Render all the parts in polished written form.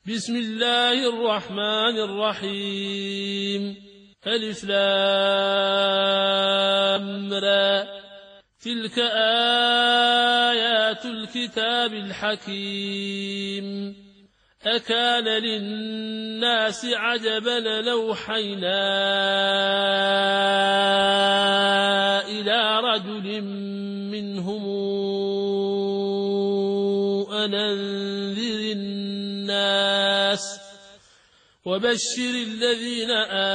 بسم الله الرحمن الرحيم ألف لام را تلك آيات الكتاب الحكيم أكان للناس عجبا لوحينا إلى رجل منهم أن أنذر الناس وبشر الذين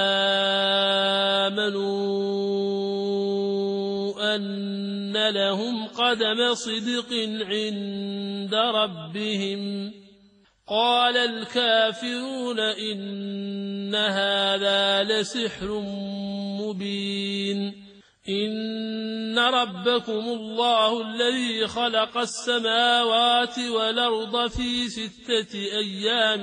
آمنوا أن لهم قدم صدق عند ربهم قال الكافرون إن هذا لسحر مبين إن ربكم الله الذي خلق السماوات والأرض في 6 أيام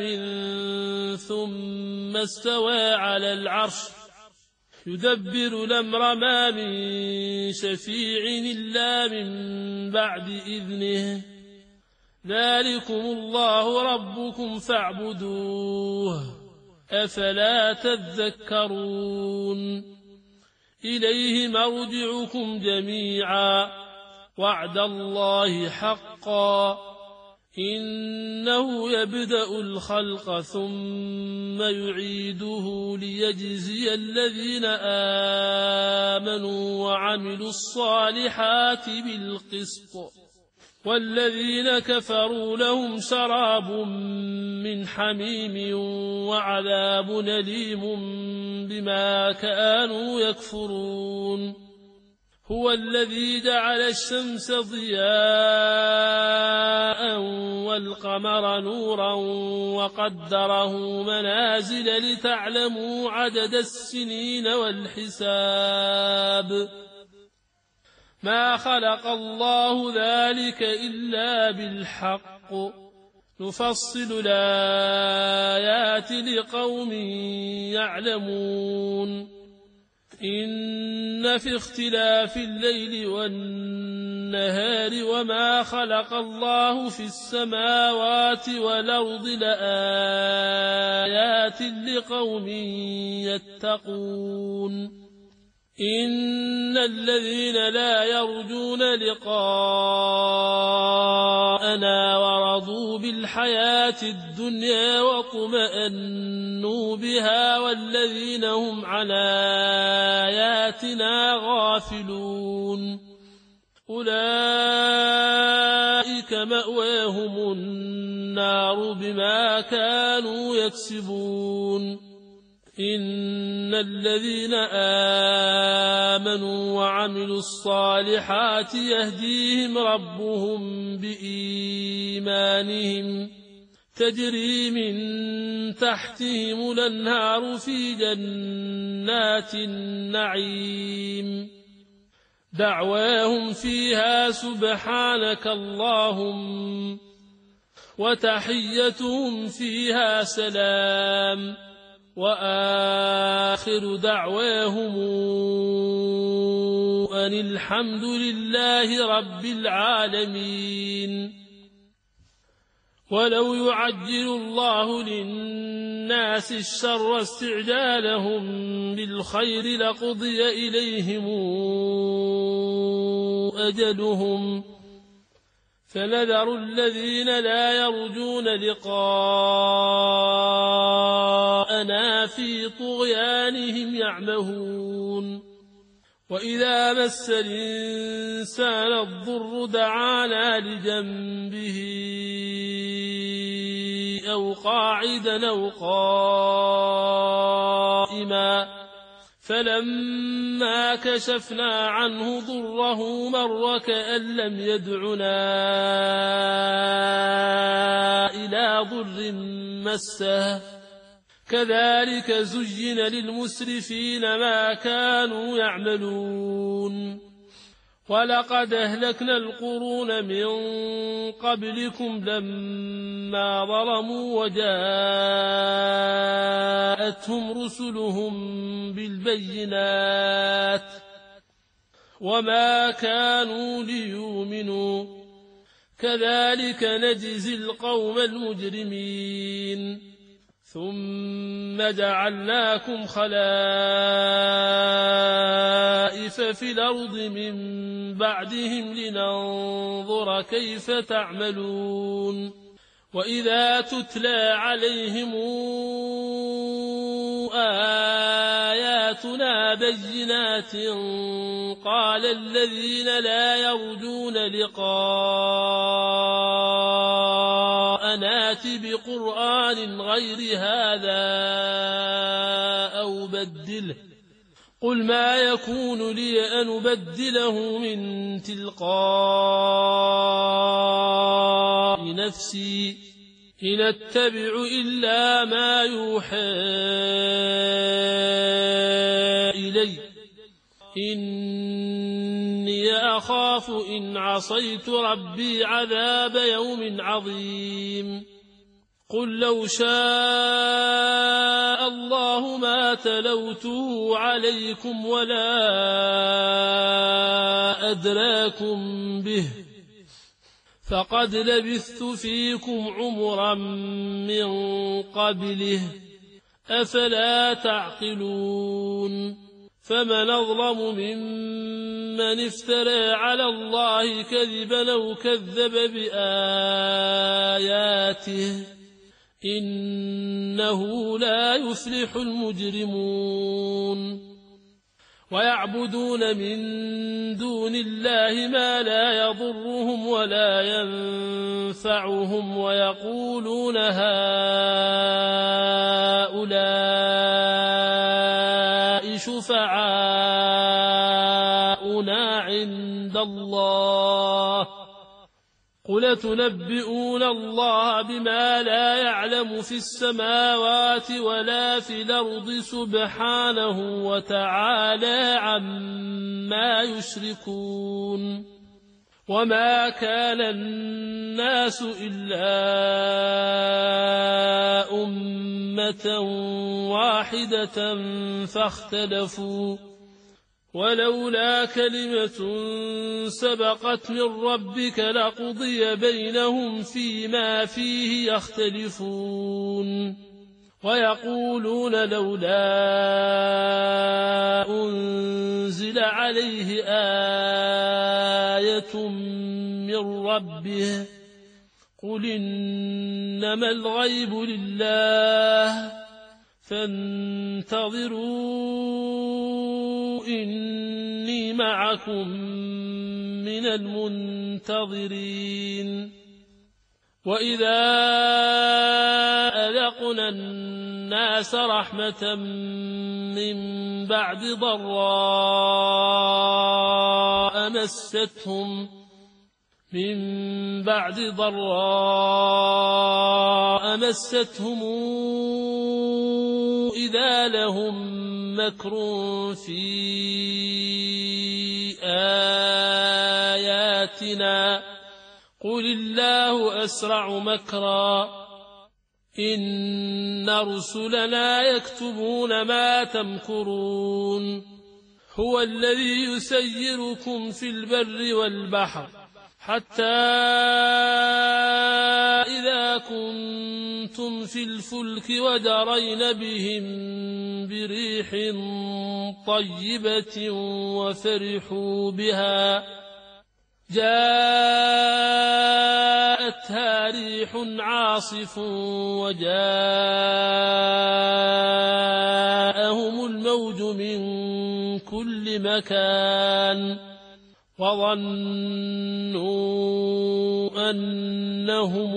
ثم استوى على العرش يدبر الأمر ما من شفيع إلا من بعد إذنه ذلكم الله ربكم فاعبدوه أفلا تذكرون إليه مرجعكم جميعا وعد الله حقا إنه يبدأ الخلق ثم يعيده ليجزي الذين آمنوا وعملوا الصالحات بالقسط والذين كفروا لهم شراب من حميم وعذاب أليم بما كانوا يكفرون هو الذي جعل الشمس ضياء والقمر نورا وقدره منازل لتعلموا عدد السنين والحساب ما خلق الله ذلك إلا بالحق نفصل الآيات لقوم يعلمون إن في اختلاف الليل والنهار وما خلق الله في السماوات والأرض لآيات لقوم يتقون إن الذين لا يرجون لقاءنا ورضوا بالحياة الدنيا واطمأنوا بها والذين هم عن آياتنا غافلون أولئك مأواهم النار بما كانوا يكسبون إن الذين آمنوا وعملوا الصالحات يهديهم ربهم بإيمانهم تجري من تحتهم الأنهار في جنات النعيم دعواهم فيها سبحانك اللهم وتحيتهم فيها سلام وآخر دعواهم أن الحمد لله رب العالمين ولو يعجل الله للناس الشر استعجالهم بالخير لقضي إليهم أجلهم فنذر الذين لا يرجون لقاءنا في طغيانهم يعمهون وإذا مس الإنسان الضر دعانا لجنبه أو قاعدا أو قائما فلما كشفنا عنه ضره مر كأن لم يدعنا إلى ضر مسه كذلك زين للمسرفين ما كانوا يعملون ولقد أهلكنا القرون من قبلكم لما ظلموا وجاءتهم رسلهم بالبينات وما كانوا ليؤمنوا كذلك نجزي القوم المجرمين ثم جعلناكم خلائف في الأرض من بعدهم لننظر كيف تعملون وإذا تتلى عليهم آياتنا بينات قال الذين لا يرجون لقاءنا ائت بقرآن غير هذا أو بدله قل ما يكون لي أن أبدله من تلقاء نفسي إن أتبع إلا ما يوحى إلي إني أخاف إن عصيت ربي عذاب يوم عظيم قل لو شاء الله ما تلوته عليكم ولا أدراكم به فقد لبثت فيكم عمرا من قبله أفلا تعقلون فمن أظلم ممن افترى على الله كذبا أو كذب بآياته إنه لا يفلح المجرمون ويعبدون من دون الله ما لا يضرهم ولا ينفعهم ويقولون هؤلاء شفعاؤنا عند الله قل تنبئون الله بما لا يعلم في السماوات ولا في الأرض سبحانه وتعالى عما يشركون وما كان الناس إلا أمة واحدة فاختلفوا ولولا كلمة سبقت من ربك لقضي بينهم فيما فيه يختلفون ويقولون لولا أنزل عليه آية من ربه قل إنما الغيب لله فانتظروا إني معكم من المنتظرين وإذا أذقنا الناس رحمة من بعد ضراء مستهم إذا لهم مكر في آياتنا قل الله أسرع مكرا إن رسلنا يكتبون ما تمكرون هو الذي يسيركم في البر والبحر حتى إذا كنتم في الفلك وجرين بهم بريح طيبة وفرحوا بها جاءتها ريح عاصف وجاءهم الموج من كل مكان وظنوا أنهم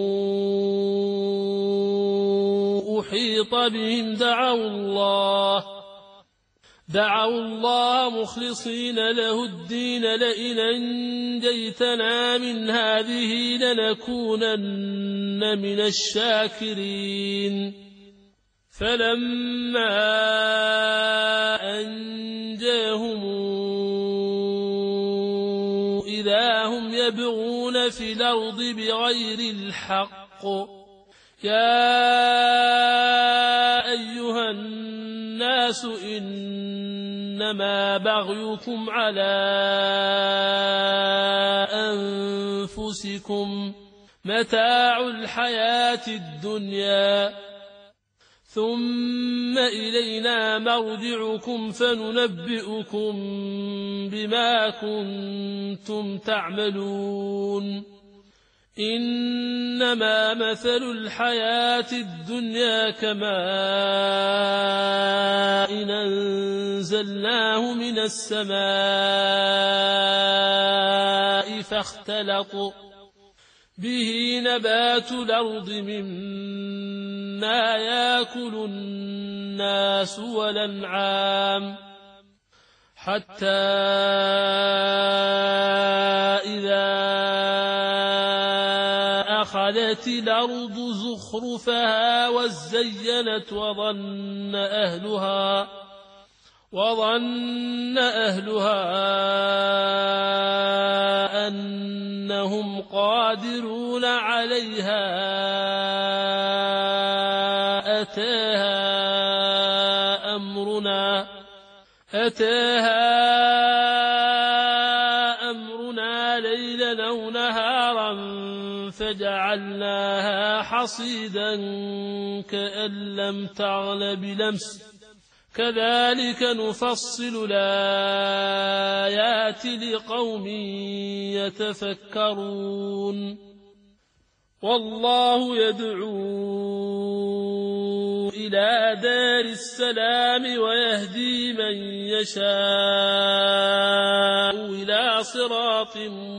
أحيط بهم دعوا الله مخلصين له الدين لئن أنجيتنا من هذه لنكونن من الشاكرين فلما أنجاهم إذا هم يبغون في الأرض بغير الحق يا أيها الناس الناس إنما بغيكم على أنفسكم متاع الحياة الدنيا ثم إلينا مرجعكم فننبئكم بما كنتم تعملون إنما مثل الحياة الدنيا كماء أنزلناه من السماء فاختلط به نبات الأرض مما يأكل الناس والأنعام حتى إذا أخذت الأرض زخرفها وزينت وظن أهلها أنهم قادرون عليها أتاها أمرنا ليلا أو نهارا فجعلناها حصيدا كأن لم تغن بلمس كذلك نفصل الآيات لقوم يتفكرون والله يدعو إلى دار السلام ويهدي من يشاء إلى صراط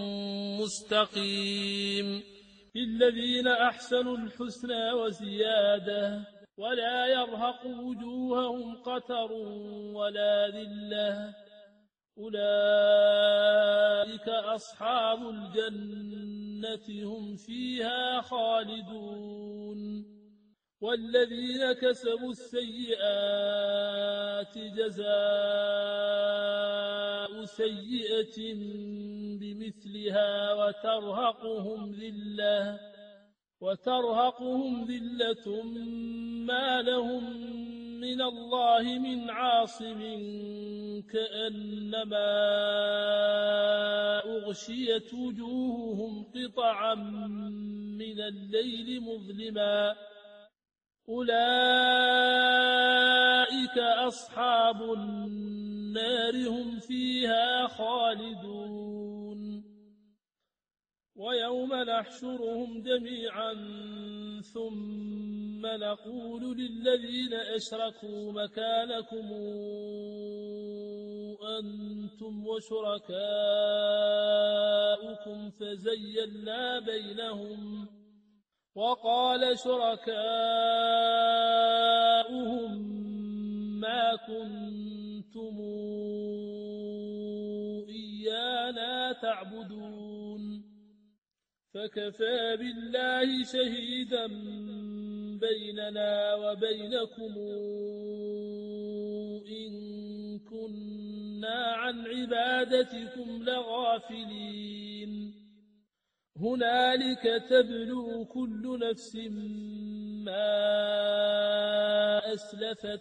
مستقيم للذين أحسنوا الحسنى وزيادة ولا يرهق وجوههم قتر ولا ذلة أولئك أصحاب الجنة هم فيها خالدون والذين كسبوا السيئات جزاء سيئة بمثلها وترهقهم ذلة ما لهم من الله من عاصم كأنما أغشيت وجوههم قطعا من الليل مظلما أولئك أصحاب النار هم فيها خالدون ويوم نحشرهم جميعا ثم نقول للذين أشركوا مكانكم أنتم وشركاؤكم فزيّلنا بينهم وقال شركاؤهم ما كنتم إيانا تعبدون فكفى بالله شهيدا بيننا وبينكم إن كنا عن عبادتكم لغافلين هنالك تبلو كل نفس ما أسلفت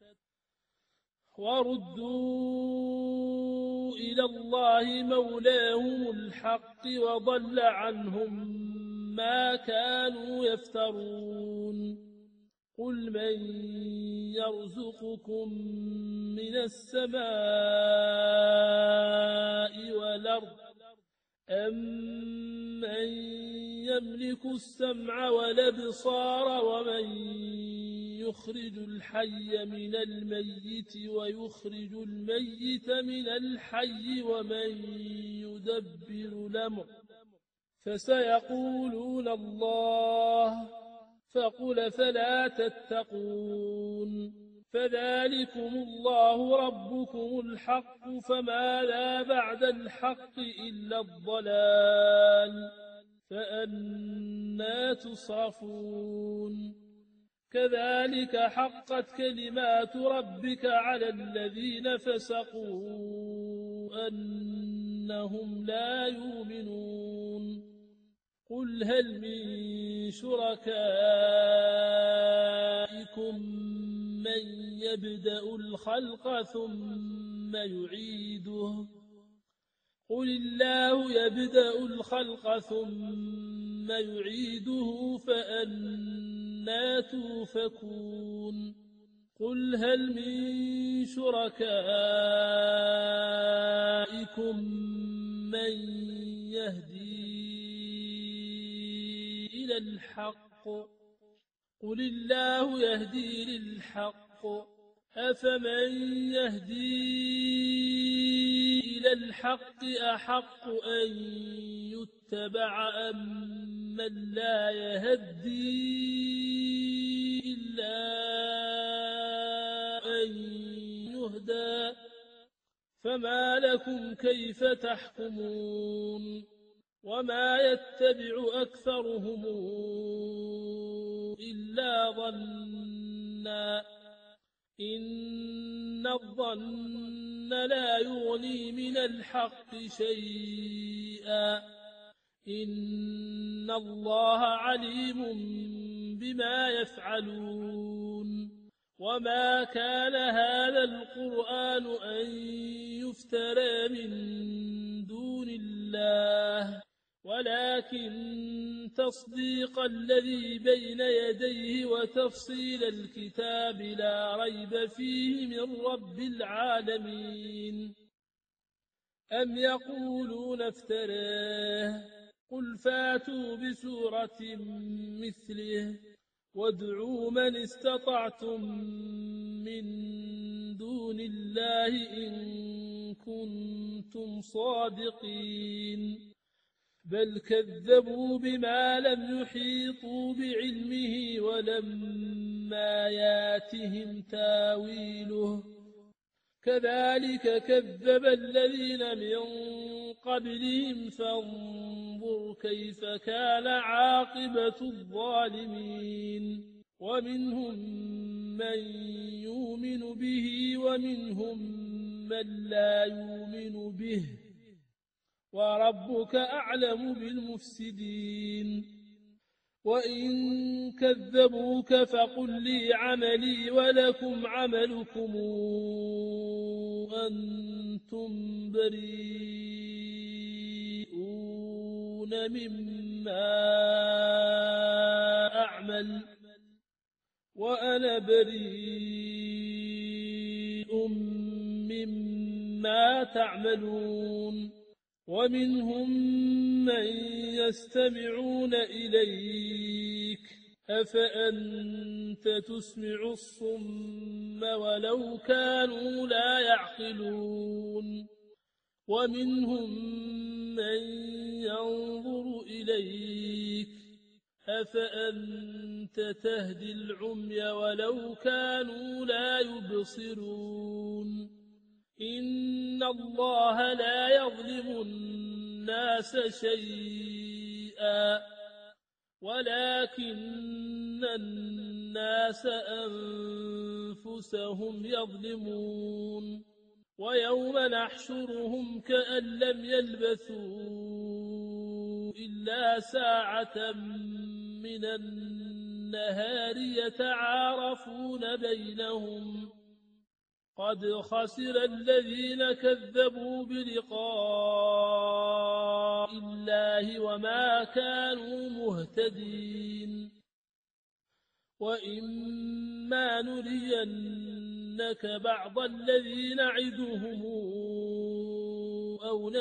وردوا إلى الله مولاهم الحق وضل عنهم ما كانوا يفترون قل من يرزقكم من السماء والأرض أمن يملك السمع والأبصار ومن يخرج الحي من الميت ويخرج الميت من الحي ومن يدبر الأمر فسيقولون الله فقل فلا تتقون فذلكم الله ربكم الحق فماذا بعد الحق إلا الضلال فأنى تصرفون كذلك حقت كلمات ربك على الذين فسقوا أنهم لا يؤمنون قل هل من شركائكم من يبدأ الخلق ثم يعيده قل الله يبدأ الخلق ثم يعيده فأنى توفكون قل هل من شركائكم من يهدي إلى الحق قل الله يهدي للحق أفمن يهدي إلى الحق أحق أن يتبع أم من لا يهدي إلا أن يهدى فما لكم كيف تحكمون وما يتبع أكثرهم إلا ظنا إن الظن لا يغني من الحق شيئا إن الله عليم بما يفعلون وما كان هذا القرآن أن يفترى من دون الله ولكن تصديق الذي بين يديه وتفصيل الكتاب لا ريب فيه من رب العالمين أم يقولون افتراه قل فاتوا بسورة مثله وادعوا من استطعتم من دون الله إن كنتم صادقين بل كذبوا بما لم يحيطوا بعلمه ولما ياتهم تاويله كذلك كذب الذين من قبلهم فانظر كيف كان عاقبة الظالمين ومنهم من يؤمن به ومنهم من لا يؤمن به وربك أعلم بالمفسدين وإن كذبوك فقل لي عملي ولكم عملكم أنتم بريئون مما أعمل وأنا بريء مما تعملون ومنهم من يستمعون إليك أفأنت تسمع الصم ولو كانوا لا يعقلون ومنهم من ينظر إليك أفأنت تهدي العمي ولو كانوا لا يبصرون إن الله لا يظلم الناس شيئا ولكن الناس أنفسهم يظلمون ويوم نحشرهم كأن لم يلبثوا إلا ساعة من النهار يتعارفون بينهم قد خسر الذين كذبوا بلقاء الله وما كانوا مهتدين وإما نرينك بعض الذي نعدهم أو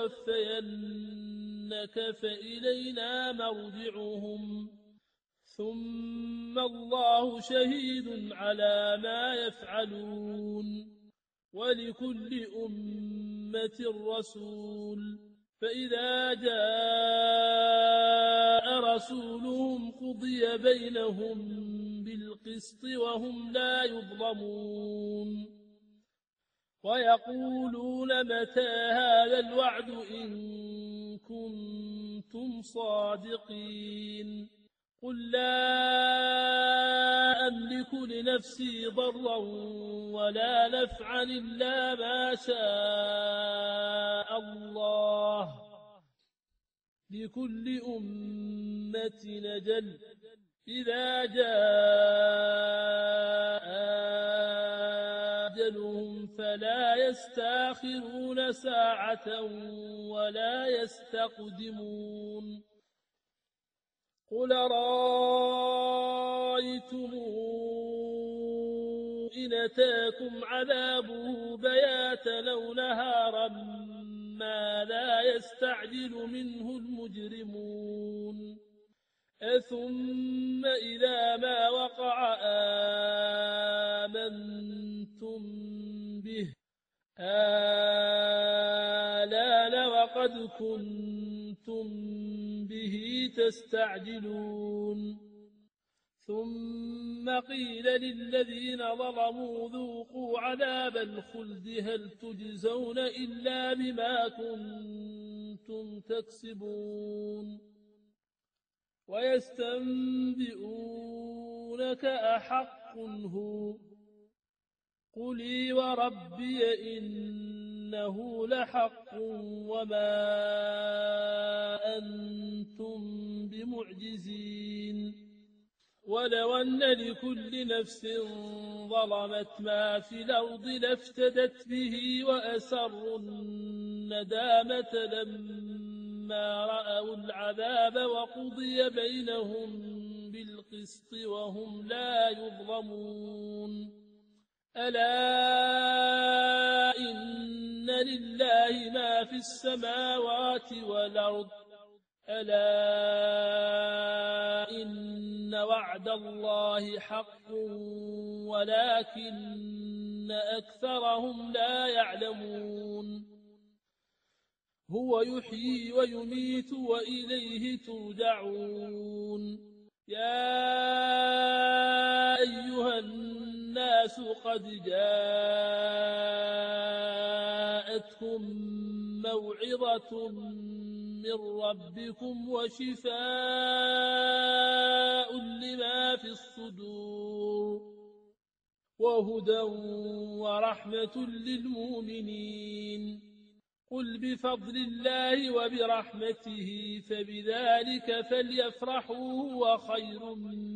نتوفينك فإلينا مرجعهم ثم الله شهيد على ما يفعلون ولكل أمة رسول فإذا جاء رسولهم قضي بينهم بالقسط وهم لا يظلمون ويقولون متى هذا الوعد إن كنتم صادقين قل لا أملك لنفسي ضرا ولا نفعا إلا ما شاء الله لكل أمة نجل إذا جاء فلا يستاخرون ساعة ولا يستقدمون قل رأيتم إن أتاكم عذابه بياتا أو نهارا ماذا يستعجل منه المجرمون ثم إذا ما وقع آمنتم به آلان وقد كنتم به تستعجلون ثم قيل للذين ظلموا ذوقوا عذاب الخلد هل تجزون إلا بما كنتم تكسبون ويستنبئونك أحق هو قل وربي إنه لحق وما أنتم بمعجزين ولو أن لكل نفس ظلمت ما في الأرض لافتدت به وأسروا الندامة لما رأوا العذاب وقضي بينهم بالقسط وهم لا يظلمون ألا إن لله ما في السماوات والأرض ألا إن وعد الله حق ولكن أكثرهم لا يعلمون هو يحيي ويميت وإليه ترجعون يا أيها الناس قد جاءتكم موعظة من ربكم وشفاء لما في الصدور وهدى ورحمة للمؤمنين قل بفضل الله وبرحمته فبذلك فليفرحوا هو خير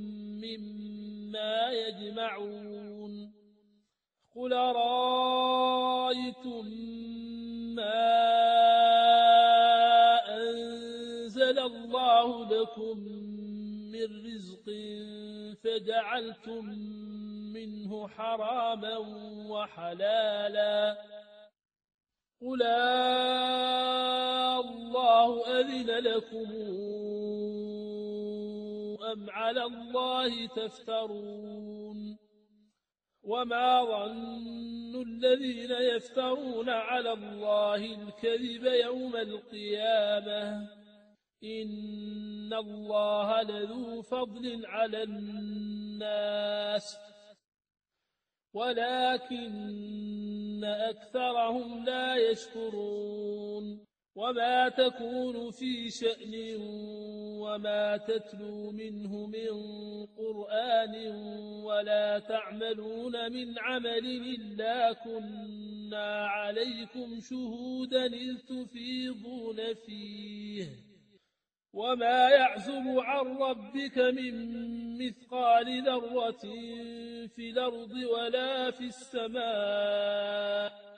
مما يجمعون قل أرأيتم ما أنزل الله لكم من رزق فجعلتم منه حراما وحلالا قل الله أذن لكم أم على الله تفترون وما ظن الذين يفترون على الله الكذب يوم القيامة إن الله لذو فضل على الناس ولكن أكثرهم لا يشكرون وما تكون في شأن وما تتلو منه من قرآن ولا تعملون من عمل إلا كنا عليكم شهودا إذ تفيضون فيه وما يعزب عن ربك من مثقال ذرة في الأرض ولا في السماء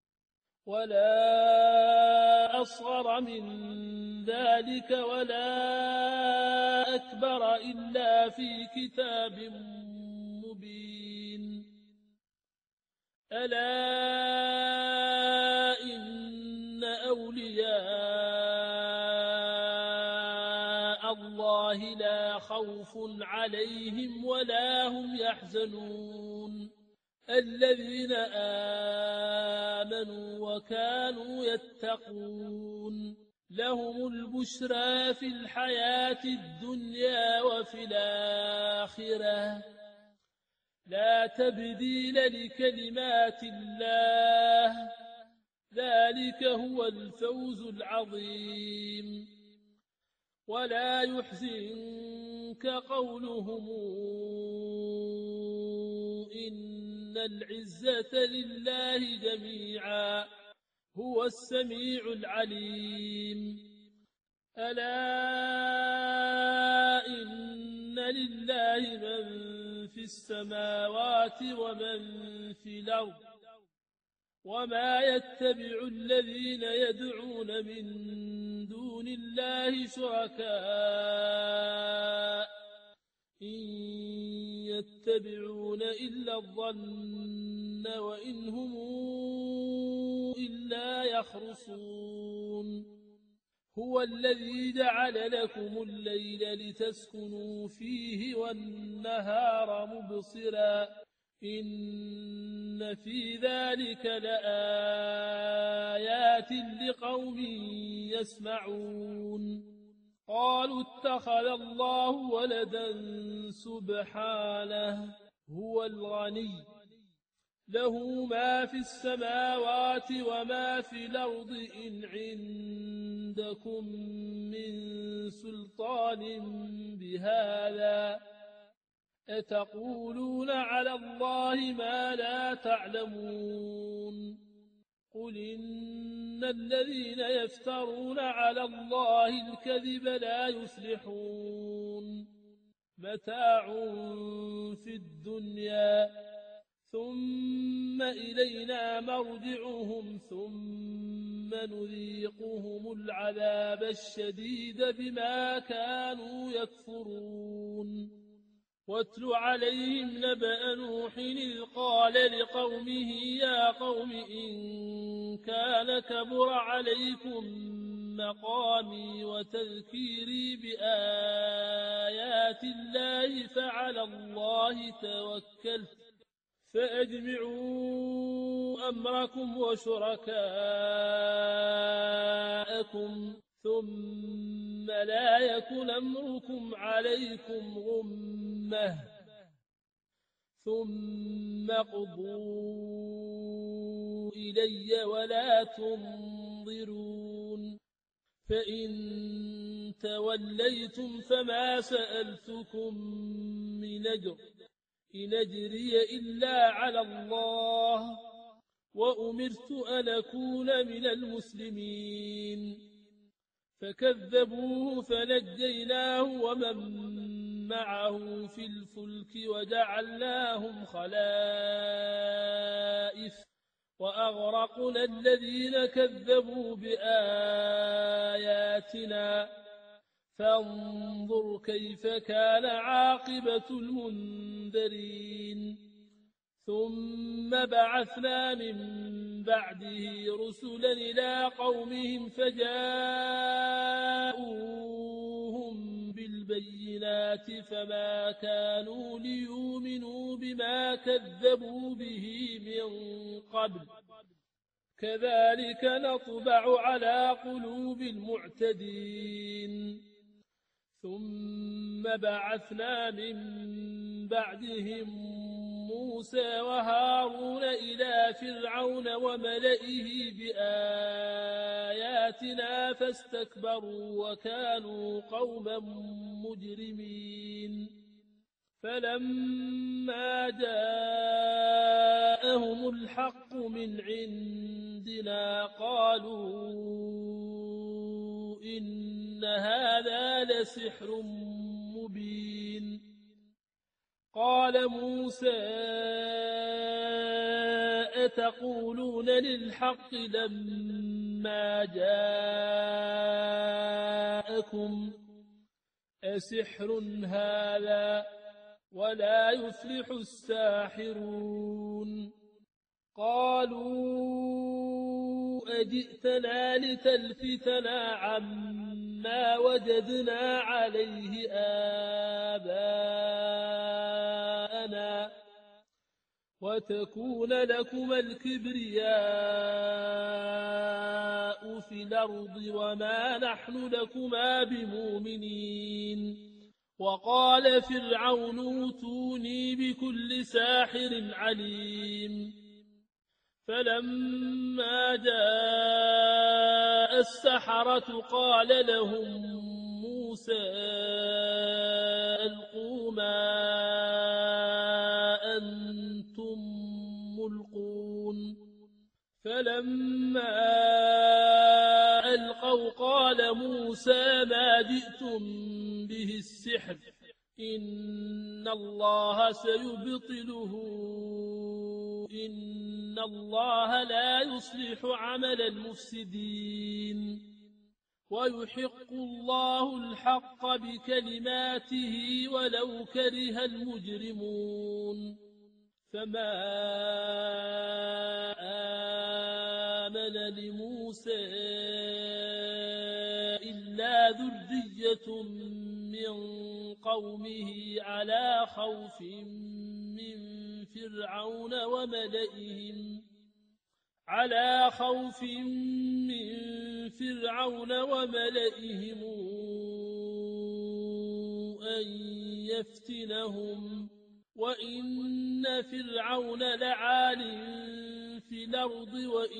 ولا أصغر من ذلك ولا أكبر إلا في كتاب مبين ألا إن أولياء الله لا خوف عليهم ولا هم يحزنون الذين آمنوا وكانوا يتقون لهم البشرى في الحياة الدنيا وفي الآخرة لا تبديل لكلمات الله ذلك هو الفوز العظيم ولا يحزنك قولهم إن العزة لله جميعا هو السميع العليم ألا إن لله من في السماوات ومن في الأرض وما يتبع الذين يدعون من دون الله شركاء إن يتبعون إلا الظن وإن هم إلا يخرصون هو الذي جعل لكم الليل لتسكنوا فيه والنهار مبصرا إن في ذلك لآيات لقوم يسمعون قالوا اتخذ الله ولدا سبحانه هو الغني له ما في السماوات وما في الأرض إن عندكم من سلطان بهذا أتقولون على الله ما لا تعلمون قل إن الذين يفترون على الله الكذب لا يفلحون متاع في الدنيا ثم إلينا مرجعهم ثم نذيقهم العذاب الشديد بما كانوا يكفرون واتل عليهم نبأ نوح إذ قال لقومه يا قوم إن كان كبر عليكم مقامي وتذكيري بآيات الله فعلى الله توكلت فأجمعوا أمركم وشركاءكم ثم لا يكن أمركم عليكم غمة ثم اقضوا إلي ولا تنظرون فإن توليتم فما سألتكم من أجر إن أجري إلا على الله وأمرت أن أكون من المسلمين فكذبوه فنجيناه ومن معه في الفلك وجعلناهم خلائف وأغرقنا الذين كذبوا بآياتنا فانظر كيف كان عاقبة المنذرين ثم بعثنا من بعده رسلا إلى قومهم فجاءوهم بالبينات فما كانوا ليؤمنوا بما كذبوا به من قبل كذلك نطبع على قلوب المعتدين ثم بعثنا من بعدهم موسى وهارون إلى فرعون وملئه بآياتنا فاستكبروا وكانوا قوما مجرمين فلما جاءهم الحق من عندنا قالوا إن هذا لسحر مبين قال موسى أتقولون للحق لما جاءكم أسحر هذا ولا يفلح الساحرون قالوا أجئتنا لتلفتنا عما وجدنا عليه آباءنا وتكون لكما الكبرياء في الأرض وما نحن لكما بمؤمنين وقال فرعون اوتوني بكل ساحر عليم فلما جاء السحرة قال لهم موسى ألقوا ما أنتم ملقون فلما ألقوا قال موسى ما جئتم به السحر إن الله سيبطله إن الله لا يصلح عمل المفسدين ويحق الله الحق بكلماته ولو كره المجرمون فما آمن لموسى إلا ذرية من قومه على خوف من فرعون وملئهم أن يفتنهم وإن فرعون لعال في الأرض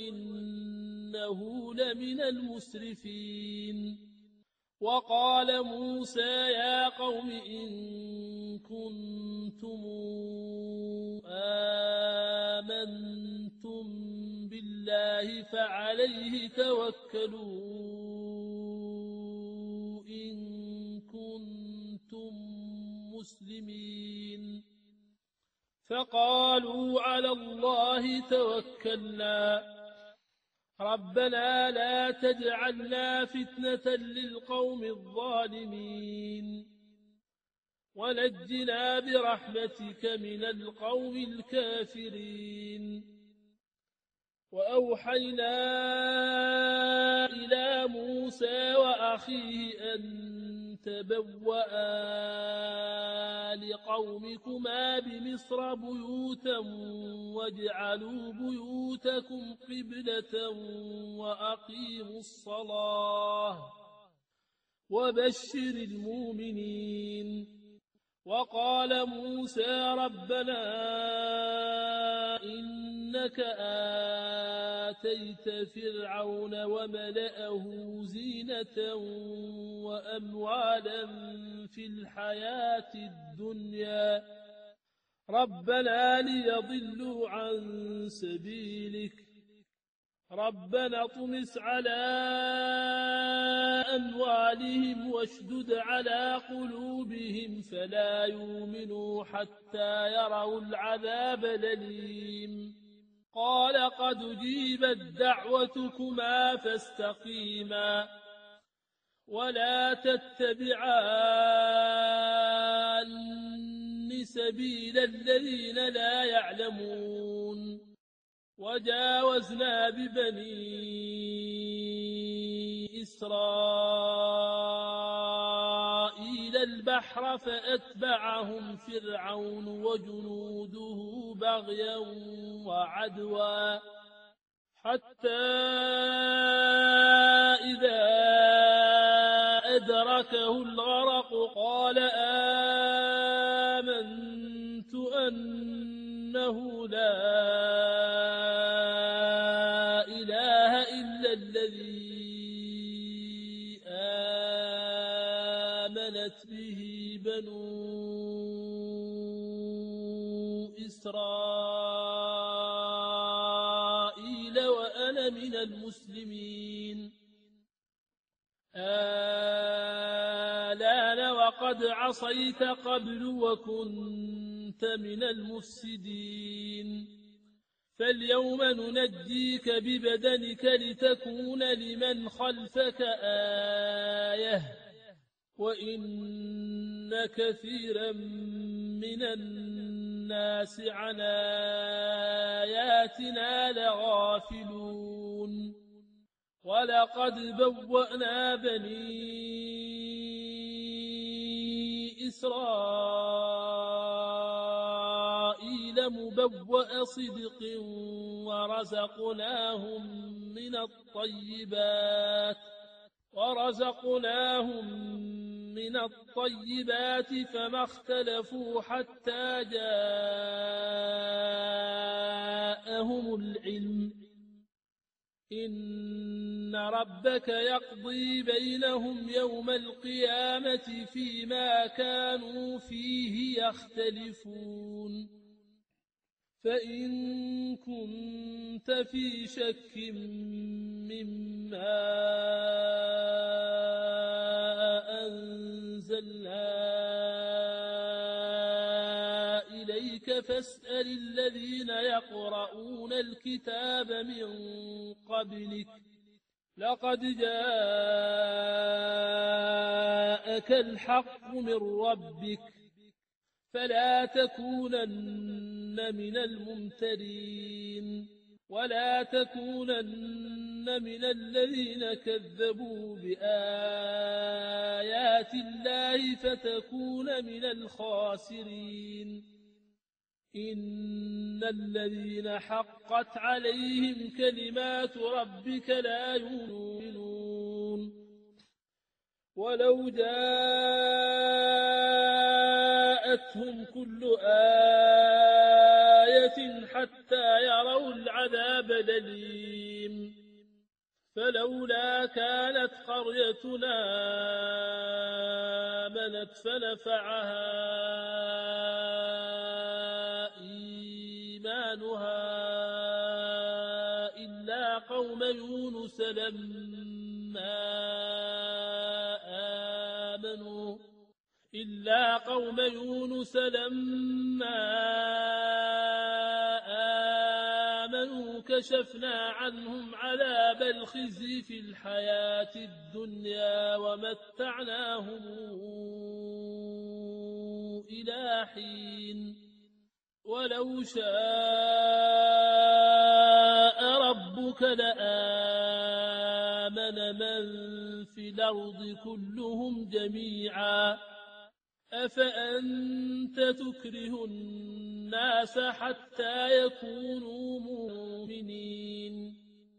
وإنه لمن المسرفين وقال موسى يا قوم إن كنتم آمنتم بالله فعليه توكلوا إن كنتم مسلمين فقالوا على الله توكلنا ربنا لا تجعلنا فتنة للقوم الظالمين ونجنا برحمتك من القوم الكافرين وأوحينا إلى موسى وأخيه أن تبوأ لقومكما بمصر بيوتا واجعلوا بيوتكم قبلة وأقيموا الصلاة وبشر المؤمنين وقال موسى ربنا إنك آتيت فرعون وملأه زينة وأموالا في الحياة الدنيا ربنا ليضلوا عن سبيلك ربنا اطمس على أموالهم واشدد على قلوبهم فلا يؤمنوا حتى يروا العذاب الأليم قال قد جيبت دعوتكما فاستقيما ولا تتبعان سبيل الذين لا يعلمون وجاوزنا ببني إسرائيل البحر فأتبعهم فرعون وجنوده بغيا وعدوا حتى إذا أدركه الغرق قال آمنت أنه لا إله إلا الذي آمنت به بنو إسرائيل وأنا من المسلمين الآن وقد عصيت قبل وكنت من المفسدين فاليوم ننجيك ببدنك لتكون لمن خلفك آية وإن كثيرا من الناس عن آياتنا لغافلون ولقد بوأنا بني إسرائيل مبوأ صدق ورزقناهم من الطيبات فما اختلفوا حتى جاءهم العلم إن ربك يقضي بينهم يوم القيامة فيما كانوا فيه يختلفون فإن كنت في شك مما أنزلنا إليك ربك فاسأل الذين يقرؤون الكتاب من قبلك لقد جاءك الحق من ربك فلا تكونن من الممترين ولا تكونن من الذين كذبوا بآيات الله فتكون من الخاسرين إن الذين حقت عليهم كلمات ربك لا يؤمنون ولو جاءتهم كل آية حتى يروا العذاب الأليم فلولا كانت قريتنا آمنت فنفعها إيمانها إلا قوم يونس لما آمنوا كشفنا عنهم عذاب الخزي في الحياة الدنيا ومتعناهم إلى حين ولو شاء ربك لآمن من في الأرض كلهم جميعا أفأنت تكره الناس حتى يكونوا مؤمنين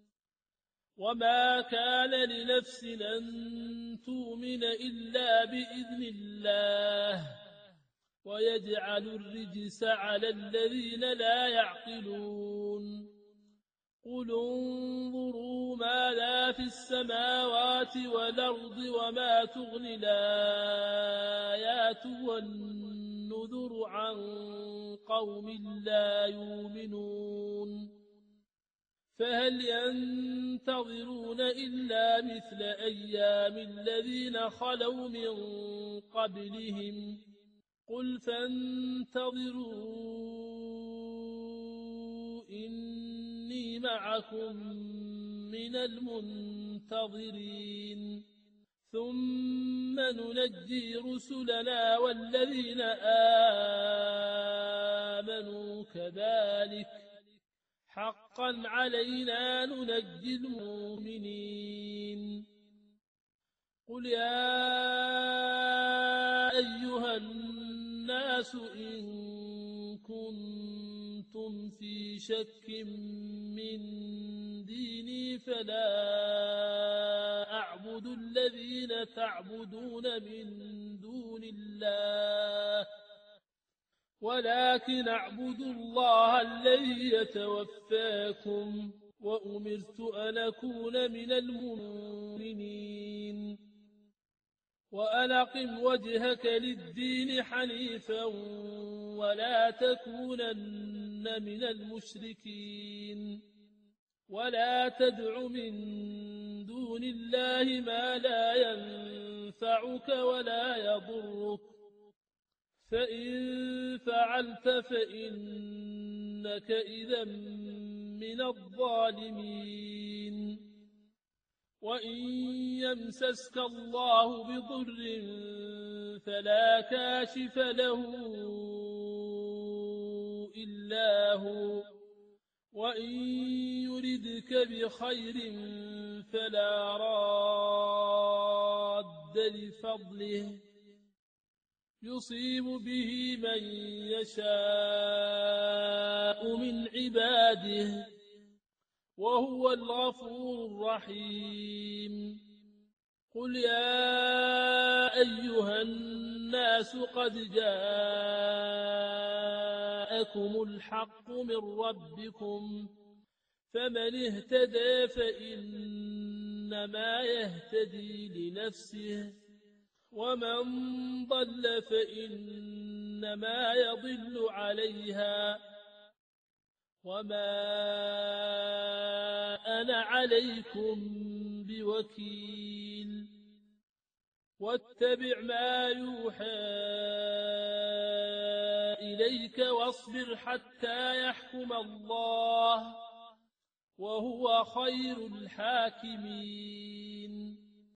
وما كان لنفس أن تؤمن إلا بإذن الله ويجعل الرجس على الذين لا يعقلون قل انظروا ماذا في السماوات والأرض وما تغني الآيات والنذر عن قوم لا يؤمنون فهل ينتظرون إلا مثل أيام الذين خلوا من قبلهم قل فانتظروا إني معكم من المنتظرين ثم ننجي رسلنا والذين آمنوا كذلك حقا علينا ننجي المؤمنين قل يا أيها الناس إن كنتم في شك من ديني فلا أعبد الذين تعبدون من دون الله ولكن أعبد الله الذي يتوفاكم وأمرت أن أكون من المؤمنين وأن أقم وجهك للدين حنيفا ولا تكونن من المشركين ولا تدع من دون الله ما لا ينفعك ولا يضرك فإن فعلت فإنك إذا من الظالمين وإن يمسسك الله بضر فلا كاشف له إلا هو وإن يردك بخير فلا راد لفضله يصيب به من يشاء من عباده وهو الغفور الرحيم قل يا أيها الناس قد جاءكم الحق من ربكم فمن اهتدى فإنما يهتدي لنفسه ومن ضل فإنما يضل عليها وما أنا عليكم بوكيل واتبع ما يوحى إليك واصبر حتى يحكم الله وهو خير الحاكمين.